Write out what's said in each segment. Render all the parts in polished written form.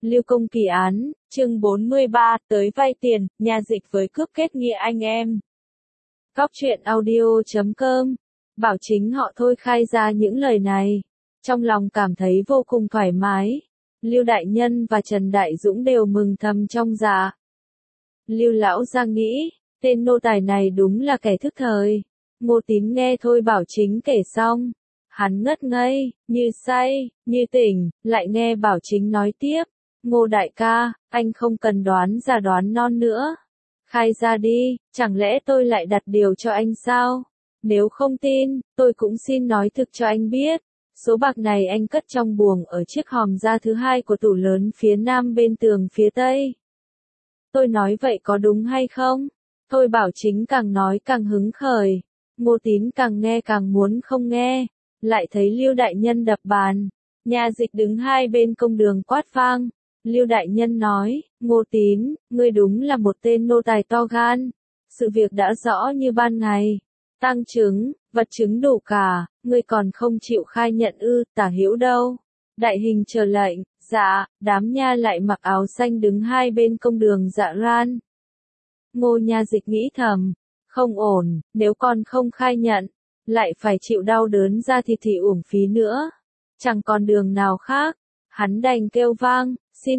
Lưu Công kỳ án, chương 43, tới vay tiền, nhà dịch với cướp kết nghĩa anh em. Góc truyện audio.com. Bảo chính họ Thôi khai ra những lời này. Trong lòng cảm thấy vô cùng thoải mái. Lưu Đại Nhân và Trần Đại Dũng đều mừng thầm trong dạ. Lưu Lão gia nghĩ, tên nô tài này đúng là kẻ thức thời. Ngô Tín nghe Thôi Bảo Chính kể xong. Hắn ngất ngây, như say, như tỉnh, lại nghe Bảo Chính nói tiếp. Ngô đại ca, anh không cần đoán già đoán non nữa. Khai ra đi, chẳng lẽ tôi lại đặt điều cho anh sao? Nếu không tin, tôi cũng xin nói thực cho anh biết. Số bạc này anh cất trong buồng ở chiếc hòm ra thứ hai của tủ lớn phía nam bên tường phía tây. Tôi nói vậy có đúng hay không? Thôi Bảo Chính càng nói càng hứng khởi. Ngô Tín càng nghe càng muốn không nghe. Lại thấy Lưu Đại Nhân đập bàn. Nhà dịch đứng hai bên công đường quát vang. Lưu Đại Nhân nói, Ngô Tín, ngươi đúng là một tên nô tài to gan. Sự việc đã rõ như ban ngày. Tang chứng, vật chứng đủ cả, ngươi còn không chịu khai nhận ư, Tả Hữu đâu? Đại hình chờ lệnh, dạ, đám nha lại mặc áo xanh đứng hai bên công đường dạ ran. Ngô Nha Dịch nghĩ thầm, không ổn, nếu con không khai nhận, lại phải chịu đau đớn ra thì uổng phí nữa. Chẳng còn đường nào khác, hắn đành kêu vang.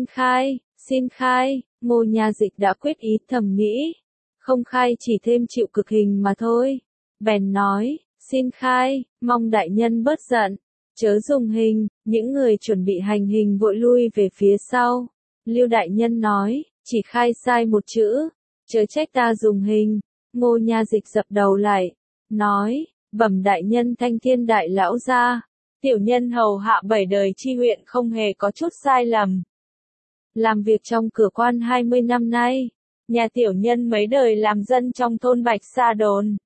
Xin khai, Ngô Nha Dịch đã quyết ý thầm nghĩ. Không khai chỉ thêm chịu cực hình mà thôi. Bèn nói, xin khai, mong đại nhân bớt giận. Chớ dùng hình, những người chuẩn bị hành hình vội lui về phía sau. Lưu Đại Nhân nói, chỉ khai sai một chữ, chớ trách ta dùng hình. Ngô Nha Dịch dập đầu lại, nói, bẩm đại nhân Thanh Thiên đại lão gia. Tiểu nhân hầu hạ 7 đời chi huyện không hề có chút sai lầm. Làm việc trong cửa quan 20 năm nay, nhà tiểu nhân mấy đời làm dân trong thôn Bạch Sa Đồn.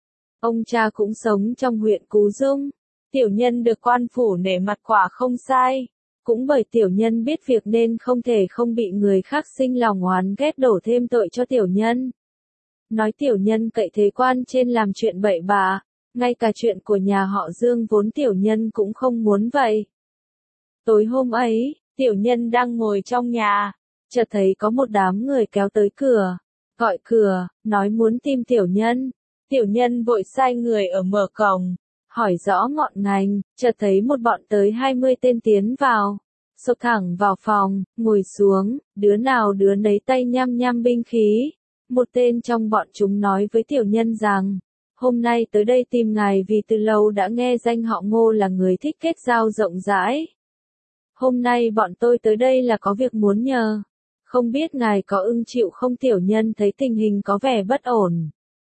Ông cha cũng sống trong huyện Cú Dung. Tiểu nhân được quan phủ nể mặt quả không sai. Cũng bởi tiểu nhân biết việc nên không thể không bị người khác sinh lòng oán ghét đổ thêm tội cho tiểu nhân. Nói tiểu nhân cậy thế quan trên làm chuyện bậy bạ, ngay cả chuyện của nhà họ Dương vốn tiểu nhân cũng không muốn vậy. Tối hôm ấy, tiểu nhân đang ngồi trong nhà, chợt thấy có một đám người kéo tới cửa, gọi cửa, nói muốn tìm tiểu nhân. Tiểu nhân vội sai người ở mở cổng, hỏi rõ ngọn ngành, chợt thấy một bọn tới 20 tên tiến vào, xộc thẳng vào phòng, ngồi xuống, đứa nào đứa nấy tay nhăm nhăm binh khí. Một tên trong bọn chúng nói với tiểu nhân rằng, hôm nay tới đây tìm ngài vì từ lâu đã nghe danh họ Ngô là người thích kết giao rộng rãi. Hôm nay bọn tôi tới đây là có việc muốn nhờ. Không biết ngài có ưng chịu không? Tiểu nhân thấy tình hình có vẻ bất ổn.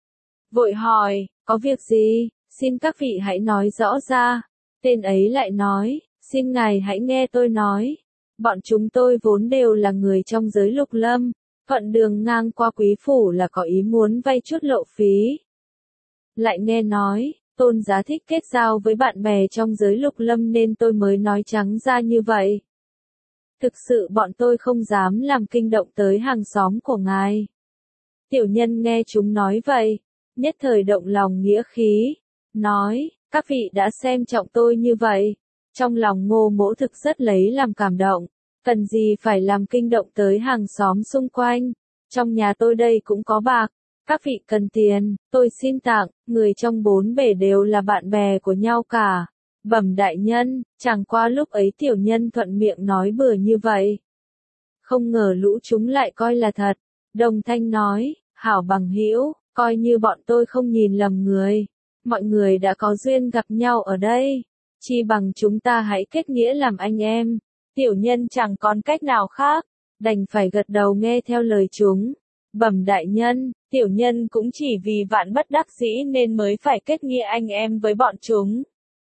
Vội hỏi, có việc gì? Xin các vị hãy nói rõ ra. Tên ấy lại nói, xin ngài hãy nghe tôi nói. Bọn chúng tôi vốn đều là người trong giới Lục Lâm. Thuận đường ngang qua quý phủ là có ý muốn vay chút lộ phí. Lại nghe nói, Tôn giá thích kết giao với bạn bè trong giới Lục Lâm nên tôi mới nói trắng ra như vậy. Thực sự bọn tôi không dám làm kinh động tới hàng xóm của ngài. Tiểu nhân nghe chúng nói vậy, nhất thời động lòng nghĩa khí, nói, các vị đã xem trọng tôi như vậy. Trong lòng Ngô Mỗ thực rất lấy làm cảm động, cần gì phải làm kinh động tới hàng xóm xung quanh. Trong nhà tôi đây cũng có bạc. Các vị cần tiền, tôi xin tặng, người trong bốn bể đều là bạn bè của nhau cả. Bẩm đại nhân, chẳng qua lúc ấy tiểu nhân thuận miệng nói bừa như vậy. Không ngờ lũ chúng lại coi là thật. Đồng thanh nói, hảo bằng hữu, coi như bọn tôi không nhìn lầm người. Mọi người đã có duyên gặp nhau ở đây. Chi bằng chúng ta hãy kết nghĩa làm anh em. Tiểu nhân chẳng còn cách nào khác, đành phải gật đầu nghe theo lời chúng. Bẩm đại nhân, tiểu nhân cũng chỉ vì vạn bất đắc dĩ nên mới phải kết nghĩa anh em với bọn chúng.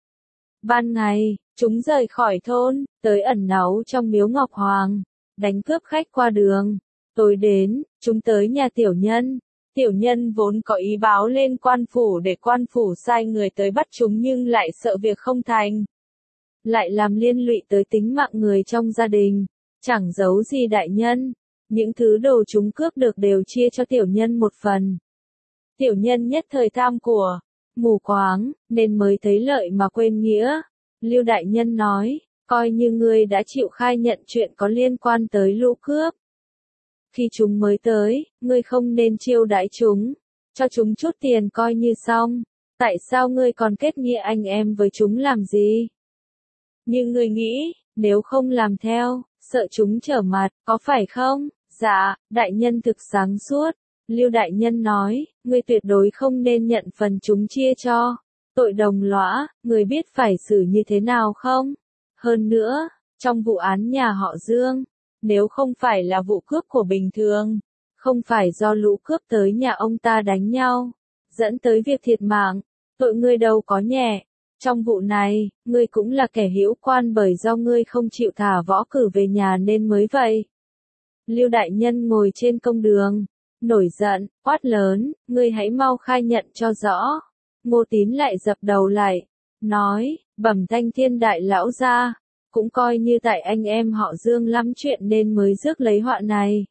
Ban ngày, chúng rời khỏi thôn, tới ẩn náu trong miếu Ngọc Hoàng, đánh cướp khách qua đường. Tối đến, chúng tới nhà tiểu nhân. Tiểu nhân vốn có ý báo lên quan phủ để quan phủ sai người tới bắt chúng nhưng lại sợ việc không thành. Lại làm liên lụy tới tính mạng người trong gia đình. Chẳng giấu gì đại nhân. Những thứ đồ chúng cướp được đều chia cho tiểu nhân một phần. Tiểu nhân nhất thời tham của, mù quáng, nên mới thấy lợi mà quên nghĩa. Lưu Đại Nhân nói, coi như ngươi đã chịu khai nhận chuyện có liên quan tới lũ cướp. Khi chúng mới tới, ngươi không nên chiêu đãi chúng, cho chúng chút tiền coi như xong. Tại sao ngươi còn kết nghĩa anh em với chúng làm gì? Nhưng ngươi nghĩ, nếu không làm theo, sợ chúng trở mặt, có phải không? Dạ, đại nhân thực sáng suốt. Lưu đại nhân nói, ngươi tuyệt đối không nên nhận phần chúng chia cho. Tội đồng lõa, ngươi biết phải xử như thế nào không? Hơn nữa, trong vụ án nhà họ Dương, nếu không phải là vụ cướp của bình thường, không phải do lũ cướp tới nhà ông ta đánh nhau, dẫn tới việc thiệt mạng, tội ngươi đâu có nhẹ. Trong vụ này, ngươi cũng là kẻ hữu quan bởi do ngươi không chịu thả Võ Cử về nhà nên mới vậy. Lưu đại nhân ngồi trên công đường, nổi giận, quát lớn, ngươi hãy mau khai nhận cho rõ. Ngô Tín lại dập đầu lại, nói, bẩm thanh thiên đại lão gia, cũng coi như tại anh em họ Dương lắm chuyện nên mới rước lấy họa này.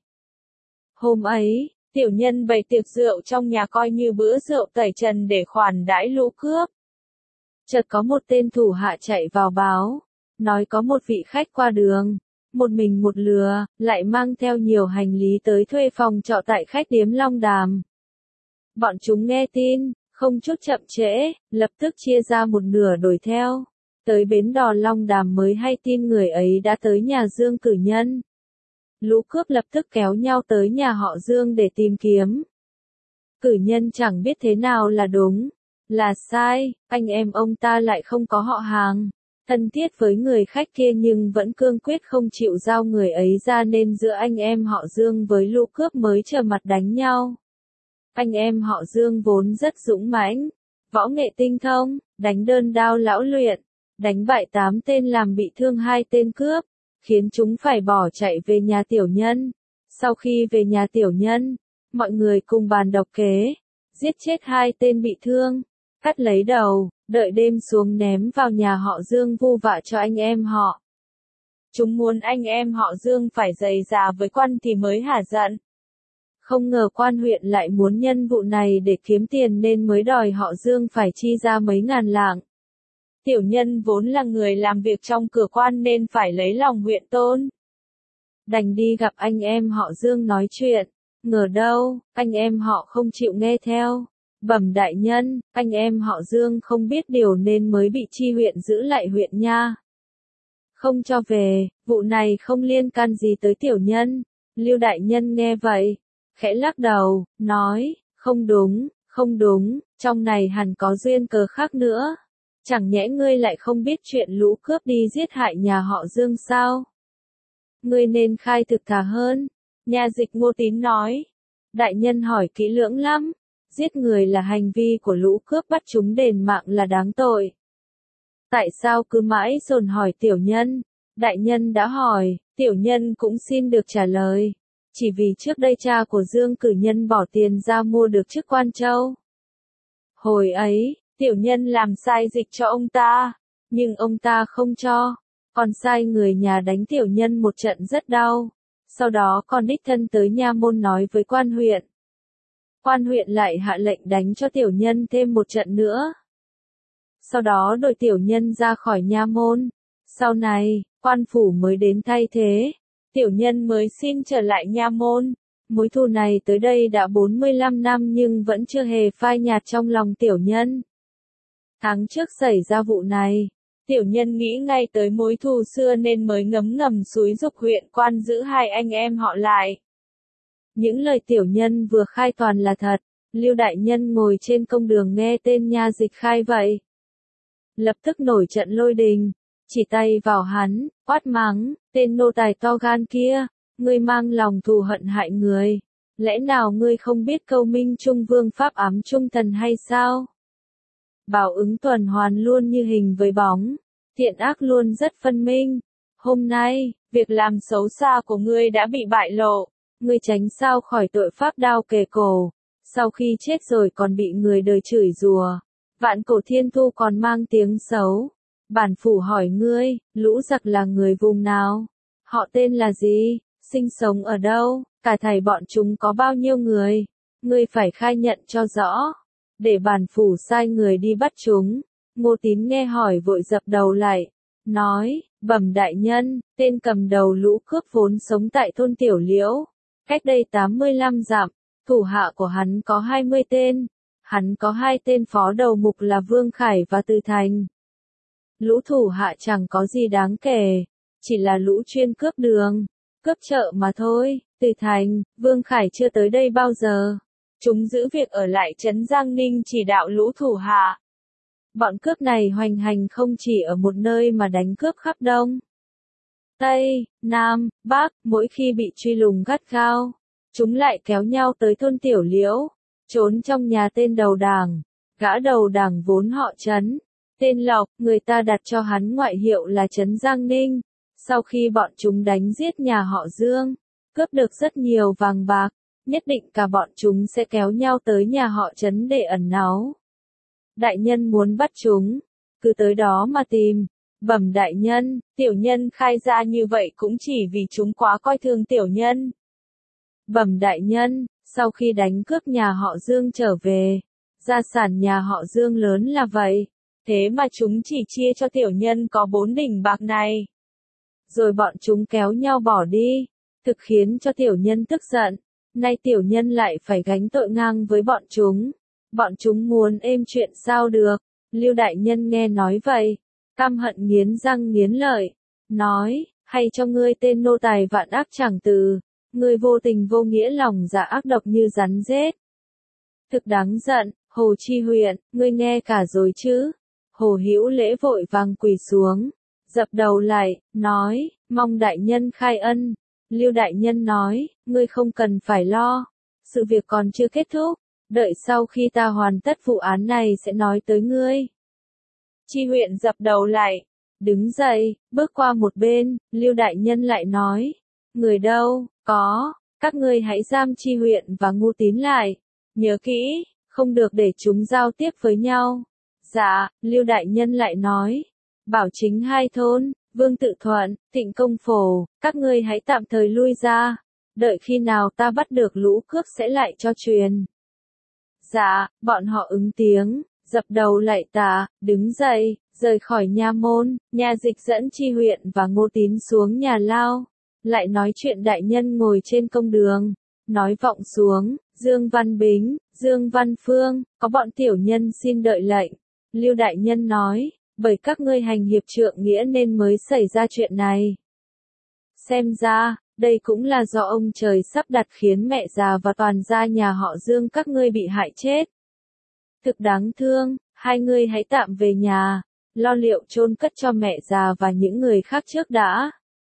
Hôm ấy, tiểu nhân bày tiệc rượu trong nhà coi như bữa rượu tẩy trần để khoản đãi lũ cướp. Chợt có một tên thủ hạ chạy vào báo, nói có một vị khách qua đường, một mình một lừa, lại mang theo nhiều hành lý tới thuê phòng trọ tại khách điếm Long Đàm. Bọn chúng nghe tin, không chút chậm trễ, lập tức chia ra một nửa đuổi theo. Tới bến đò Long Đàm mới hay tin người ấy đã tới nhà Dương Cử Nhân. Lũ cướp lập tức kéo nhau tới nhà họ Dương để tìm kiếm. Cử Nhân chẳng biết thế nào là đúng, là sai, anh em ông ta lại không có họ hàng, thân thiết với người khách kia nhưng vẫn cương quyết không chịu giao người ấy ra nên giữa anh em họ Dương với lũ cướp mới trở mặt đánh nhau. Anh em họ Dương vốn rất dũng mãnh, võ nghệ tinh thông, đánh đơn đao lão luyện, đánh bại 8 tên làm bị thương 2 tên cướp, khiến chúng phải bỏ chạy về nhà tiểu nhân. Sau khi về nhà tiểu nhân, mọi người cùng bàn độc kế, giết chết 2 tên bị thương, cắt lấy đầu, đợi đêm xuống ném vào nhà họ Dương vu vạ cho anh em họ. Chúng muốn anh em họ Dương phải dày dà với quan thì mới hả giận. Không ngờ quan huyện lại muốn nhân vụ này để kiếm tiền nên mới đòi họ Dương phải chi ra mấy ngàn lạng. Tiểu nhân vốn là người làm việc trong cửa quan nên phải lấy lòng huyện tôn. Đành đi gặp anh em họ Dương nói chuyện, ngờ đâu, anh em họ không chịu nghe theo. Bẩm đại nhân, anh em họ Dương không biết điều nên mới bị chi huyện giữ lại huyện nha. Không cho về, vụ này không liên can gì tới tiểu nhân. Lưu đại nhân nghe vậy, khẽ lắc đầu, nói, không đúng, không đúng, trong này hẳn có duyên cớ khác nữa. Chẳng nhẽ ngươi lại không biết chuyện lũ cướp đi giết hại nhà họ Dương sao? Ngươi nên khai thực thà hơn. Nha dịch Ngô Tín nói. Đại nhân hỏi kỹ lưỡng lắm. Giết người là hành vi của lũ cướp, bắt chúng đền mạng là đáng tội. Tại sao cứ mãi dồn hỏi tiểu nhân? Đại nhân đã hỏi, tiểu nhân cũng xin được trả lời. Chỉ vì trước đây cha của Dương Cử Nhân bỏ tiền ra mua được chức quan châu. Hồi ấy, tiểu nhân làm sai dịch cho ông ta, nhưng ông ta không cho, còn sai người nhà đánh tiểu nhân một trận rất đau. Sau đó còn đích thân tới nha môn nói với quan huyện. Quan huyện lại hạ lệnh đánh cho tiểu nhân thêm một trận nữa. Sau đó đổi tiểu nhân ra khỏi nha môn. Sau này, quan phủ mới đến thay thế. Tiểu nhân mới xin trở lại nha môn. Mối thù này tới đây đã 45 năm nhưng vẫn chưa hề phai nhạt trong lòng tiểu nhân. Tháng trước xảy ra vụ này, tiểu nhân nghĩ ngay tới mối thù xưa nên mới ngấm ngầm xúi giục huyện quan giữ 2 anh em họ lại. Những lời tiểu nhân vừa khai toàn là thật. Lưu đại nhân ngồi trên công đường nghe tên nha dịch khai vậy, lập tức nổi trận lôi đình, chỉ tay vào hắn, quát mắng, tên nô tài to gan kia, ngươi mang lòng thù hận hại người, lẽ nào ngươi không biết câu minh trung vương pháp ám trung thần hay sao? Báo ứng tuần hoàn luôn như hình với bóng, thiện ác luôn rất phân minh. Hôm nay, việc làm xấu xa của ngươi đã bị bại lộ, ngươi tránh sao khỏi tội pháp đao kề cổ, sau khi chết rồi còn bị người đời chửi rủa, vạn cổ thiên thu còn mang tiếng xấu. Bản phủ hỏi ngươi, lũ giặc là người vùng nào? Họ tên là gì? Sinh sống ở đâu? Cả thảy bọn chúng có bao nhiêu người? Ngươi phải khai nhận cho rõ, để bản phủ sai người đi bắt chúng. Ngô Tín nghe hỏi vội dập đầu lại, nói, Bẩm đại nhân, tên cầm đầu lũ cướp vốn sống tại thôn Tiểu Liễu. Cách đây 85 dặm, thủ hạ của hắn có 20 tên. Hắn có 2 tên phó đầu mục là Vương Khải và Từ Thành. Lũ thủ hạ chẳng có gì đáng kể, chỉ là lũ chuyên cướp đường, cướp chợ mà thôi. Từ Thành, Vương Khải chưa tới đây bao giờ. Chúng giữ việc ở lại trấn Giang Ninh chỉ đạo lũ thủ hạ. Bọn cướp này hoành hành không chỉ ở một nơi mà đánh cướp khắp Đông, Tây, Nam, Bắc, mỗi khi bị truy lùng gắt gao, chúng lại kéo nhau tới thôn Tiểu Liễu, trốn trong nhà tên đầu đảng. Gã đầu đảng vốn họ Trấn, tên Lộc, người ta đặt cho hắn ngoại hiệu là Trấn Giang Ninh. Sau khi bọn chúng đánh giết nhà họ Dương, cướp được rất nhiều vàng bạc, nhất định cả bọn chúng sẽ kéo nhau tới nhà họ Trấn để ẩn náu. Đại nhân muốn bắt chúng, cứ tới đó mà tìm. Bẩm đại nhân, tiểu nhân khai ra như vậy cũng chỉ vì chúng quá coi thường tiểu nhân. Bẩm đại nhân, sau khi đánh cướp nhà họ Dương trở về, gia sản nhà họ Dương lớn là vậy, thế mà chúng chỉ chia cho tiểu nhân có 4 đỉnh bạc này. Rồi bọn chúng kéo nhau bỏ đi, thực khiến cho tiểu nhân tức giận, nay tiểu nhân lại phải gánh tội ngang với bọn chúng. Bọn chúng muốn êm chuyện sao được. Lưu đại nhân nghe nói vậy, căm hận nghiến răng nghiến lợi, nói, hay cho ngươi tên nô tài vạn ác chẳng từ, ngươi vô tình vô nghĩa lòng dạ ác độc như rắn rết. Thực đáng giận, Hồ Chi huyện, ngươi nghe cả rồi chứ? Hồ Hữu Lễ vội vàng quỳ xuống, dập đầu lại, nói, mong đại nhân khai ân. Lưu đại nhân nói, ngươi không cần phải lo, sự việc còn chưa kết thúc, đợi sau khi ta hoàn tất vụ án này sẽ nói tới ngươi. Chi huyện dập đầu lại, đứng dậy, bước qua một bên, Lưu đại nhân lại nói, người đâu, có, các ngươi hãy giam Chi huyện và Ngu Tín lại, nhớ kỹ, không được để chúng giao tiếp với nhau. Dạ, Lưu đại nhân lại nói, Bảo Chính hai thôn, Vương Tự Thuận, Thịnh Công Phổ, các ngươi hãy tạm thời lui ra, đợi khi nào ta bắt được lũ cướp sẽ lại cho truyền. Dạ, bọn họ ứng tiếng, dập đầu lạy tạ, đứng dậy, rời khỏi nha môn. Nha Dịch dẫn Chi huyện và Ngô Tín xuống nhà lao, lại nói chuyện đại nhân ngồi trên công đường, nói vọng xuống, Dương Văn Bính, Dương Văn Phương, có bọn tiểu nhân xin đợi lệnh. Lưu đại nhân nói, bởi các ngươi hành hiệp trượng nghĩa nên mới xảy ra chuyện này. Xem ra, đây cũng là do ông trời sắp đặt khiến mẹ già và toàn gia nhà họ Dương các ngươi bị hại chết. Thực đáng thương, hai ngươi hãy tạm về nhà, lo liệu chôn cất cho mẹ già và những người khác trước đã.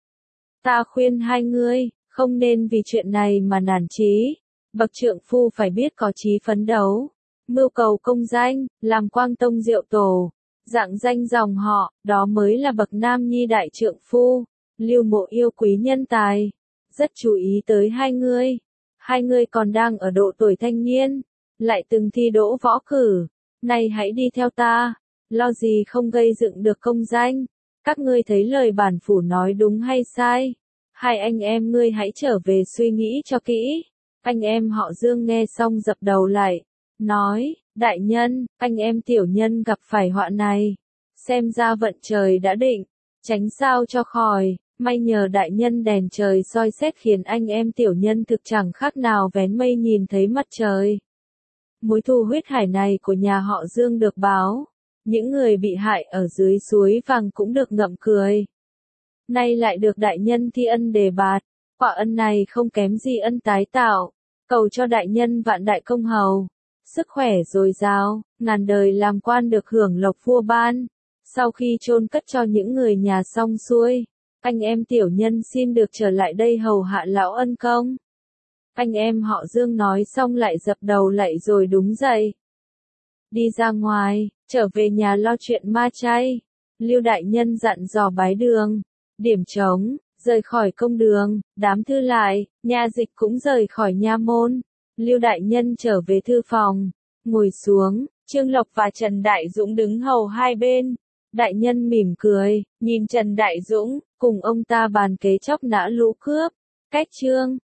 Ta khuyên hai ngươi, không nên vì chuyện này mà nản chí. Bậc trượng phu phải biết có chí phấn đấu, mưu cầu công danh, làm quang tông diệu tổ, rạng danh dòng họ, đó mới là bậc nam nhi đại trượng phu. Lưu Mộ yêu quý nhân tài, rất chú ý tới hai ngươi. Hai ngươi còn đang ở độ tuổi thanh niên, lại từng thi đỗ võ cử, nay hãy đi theo ta, lo gì không gây dựng được công danh. Các ngươi thấy lời bản phủ nói đúng hay sai? Hai anh em ngươi hãy trở về suy nghĩ cho kỹ. Anh em họ Dương nghe xong dập đầu lại, nói, đại nhân, anh em tiểu nhân gặp phải họa này, xem ra vận trời đã định, tránh sao cho khỏi. May nhờ đại nhân đèn trời soi xét khiến anh em tiểu nhân thực chẳng khác nào vén mây nhìn thấy mặt trời. Mối thù huyết hải này của nhà họ Dương được báo, những người bị hại ở dưới suối vàng cũng được ngậm cười. Nay lại được đại nhân thi ân đề bạt, quả ân này không kém gì ân tái tạo, cầu cho đại nhân vạn đại công hầu, sức khỏe dồi dào, ngàn đời làm quan được hưởng lộc vua ban. Sau khi chôn cất cho những người nhà xong xuôi, anh em tiểu nhân xin được trở lại đây hầu hạ lão ân công. Anh em họ Dương nói xong lại dập đầu lạy rồi đúng dậy. Đi ra ngoài, trở về nhà lo chuyện ma chay. Lưu đại nhân dặn dò bái đường, điểm trống, rời khỏi công đường, đám thư lại, nha dịch cũng rời khỏi nha môn. Lưu đại nhân trở về thư phòng, ngồi xuống, Trương Lộc và Trần Đại Dũng đứng hầu hai bên. Đại nhân mỉm cười, nhìn Trần Đại Dũng, cùng ông ta bàn kế chóc nã lũ cướp. Cách chương